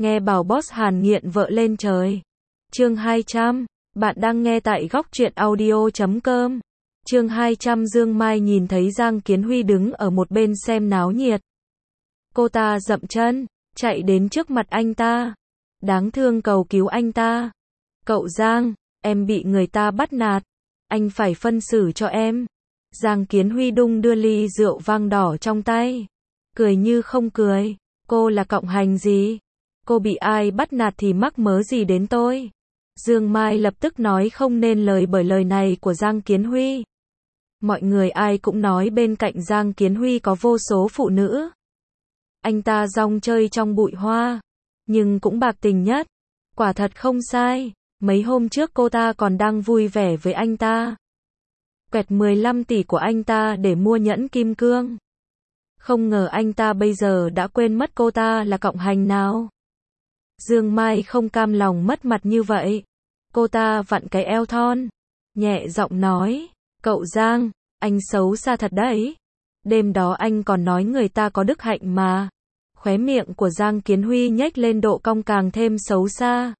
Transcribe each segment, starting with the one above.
Nghe bảo boss Hàn nghiện vợ lên trời. Chương 200, bạn đang nghe tại góc truyện audio.com. Chương 200 Dương Mai nhìn thấy Giang Kiến Huy đứng ở một bên xem náo nhiệt. Cô ta dậm chân, chạy đến trước mặt anh ta. Đáng thương cầu cứu anh ta. Cậu Giang, em bị người ta bắt nạt. Anh phải phân xử cho em. Giang Kiến Huy đung đưa ly rượu vang đỏ trong tay. Cười như không cười. Cô là cộng hành gì? Cô bị ai bắt nạt thì mắc mớ gì đến tôi? Dương Mai lập tức nói không nên lời bởi lời này của Giang Kiến Huy. Mọi người ai cũng nói bên cạnh Giang Kiến Huy có vô số phụ nữ. Anh ta rong chơi trong bụi hoa, nhưng cũng bạc tình nhất. Quả thật không sai, mấy hôm trước cô ta còn đang vui vẻ với anh ta. Quẹt 15 tỷ của anh ta để mua nhẫn kim cương. Không ngờ anh ta bây giờ đã quên mất cô ta là cộng hành nào. Dương Mai không cam lòng mất mặt như vậy. Cô ta vặn cái eo thon, nhẹ giọng nói, cậu Giang, anh xấu xa thật đấy. Đêm đó anh còn nói người ta có đức hạnh mà. Khóe miệng của Giang Kiến Huy nhếch lên độ cong càng thêm xấu xa.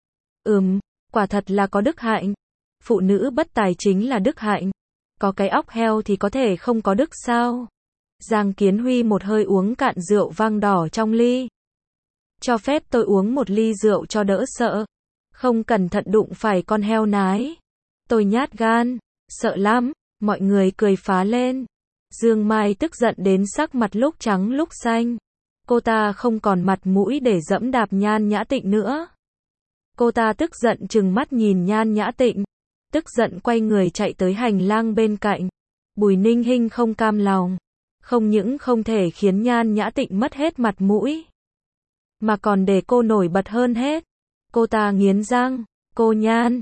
Quả thật là có đức hạnh. Phụ nữ bất tài chính là đức hạnh. Có cái óc heo thì có thể không có đức sao? Giang Kiến Huy một hơi uống cạn rượu vang đỏ trong ly. Cho phép tôi uống một ly rượu cho đỡ sợ. Không cẩn thận đụng phải con heo nái. Tôi nhát gan, sợ lắm, mọi người cười phá lên. Dương Mai tức giận đến sắc mặt lúc trắng lúc xanh. Cô ta không còn mặt mũi để dẫm đạp Nhan Nhã Tịnh nữa. Cô ta tức giận trừng mắt nhìn Nhan Nhã Tịnh. Tức giận quay người chạy tới hành lang bên cạnh. Bùi Ninh Hinh không cam lòng. Không những không thể khiến Nhan Nhã Tịnh mất hết mặt mũi, mà còn để cô nổi bật hơn hết. Cô ta nghiến răng, cô Nhan,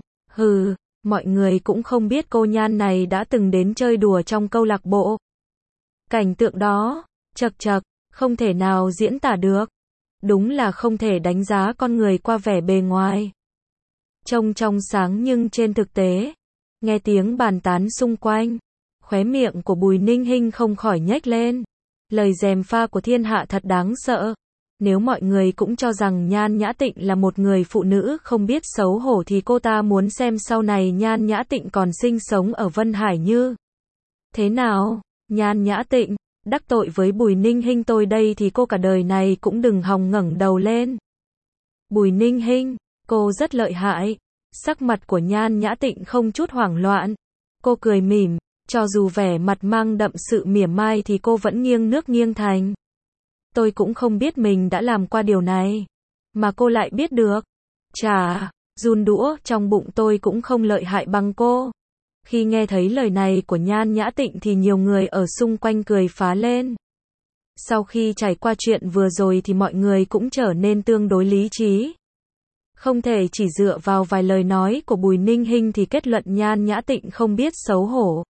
mọi người cũng không biết cô Nhan này đã từng đến chơi đùa trong câu lạc bộ. Cảnh tượng đó, chật chật, không thể nào diễn tả được. Đúng là không thể đánh giá con người qua vẻ bề ngoài. Trông trong sáng nhưng trên thực tế, nghe tiếng bàn tán xung quanh, khóe miệng của Bùi Ninh Hinh không khỏi nhếch lên. Lời gièm pha của thiên hạ thật đáng sợ. Nếu mọi người cũng cho rằng Nhan Nhã Tịnh là một người phụ nữ không biết xấu hổ thì cô ta muốn xem sau này Nhan Nhã Tịnh còn sinh sống ở Vân Hải như thế nào. Nhan Nhã Tịnh, đắc tội với Bùi Ninh Hinh tôi đây thì cô cả đời này cũng đừng hòng ngẩng đầu lên. Bùi Ninh Hinh, cô rất lợi hại. Sắc mặt của Nhan Nhã Tịnh không chút hoảng loạn. Cô cười mỉm, cho dù vẻ mặt mang đậm sự mỉa mai thì cô vẫn nghiêng nước nghiêng thành. Tôi cũng không biết mình đã làm qua điều này, mà cô lại biết được. Chà, run đũa trong bụng tôi cũng không lợi hại bằng cô. Khi nghe thấy lời này của Nhan Nhã Tịnh thì nhiều người ở xung quanh cười phá lên. Sau khi trải qua chuyện vừa rồi thì mọi người cũng trở nên tương đối lý trí. Không thể chỉ dựa vào vài lời nói của Bùi Ninh Hinh thì kết luận Nhan Nhã Tịnh không biết xấu hổ.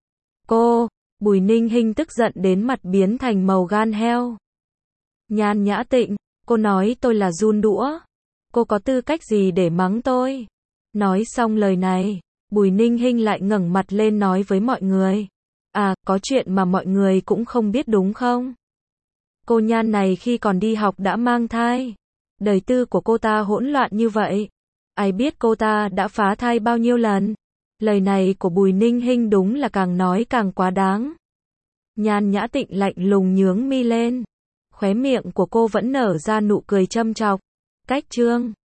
Bùi Ninh Hinh tức giận đến mặt biến thành màu gan heo. Nhan Nhã Tịnh, cô nói tôi là giun đũa. Cô có tư cách gì để mắng tôi? Nói xong lời này, Bùi Ninh Hinh lại ngẩng mặt lên nói với mọi người. À, có chuyện mà mọi người cũng không biết đúng không? Cô Nhan này khi còn đi học đã mang thai. Đời tư của cô ta hỗn loạn như vậy. Ai biết cô ta đã phá thai bao nhiêu lần? Lời này của Bùi Ninh Hinh đúng là càng nói càng quá đáng. Nhan Nhã Tịnh lạnh lùng nhướng mi lên. Khóe miệng của cô vẫn nở ra nụ cười châm chọc. Cách chương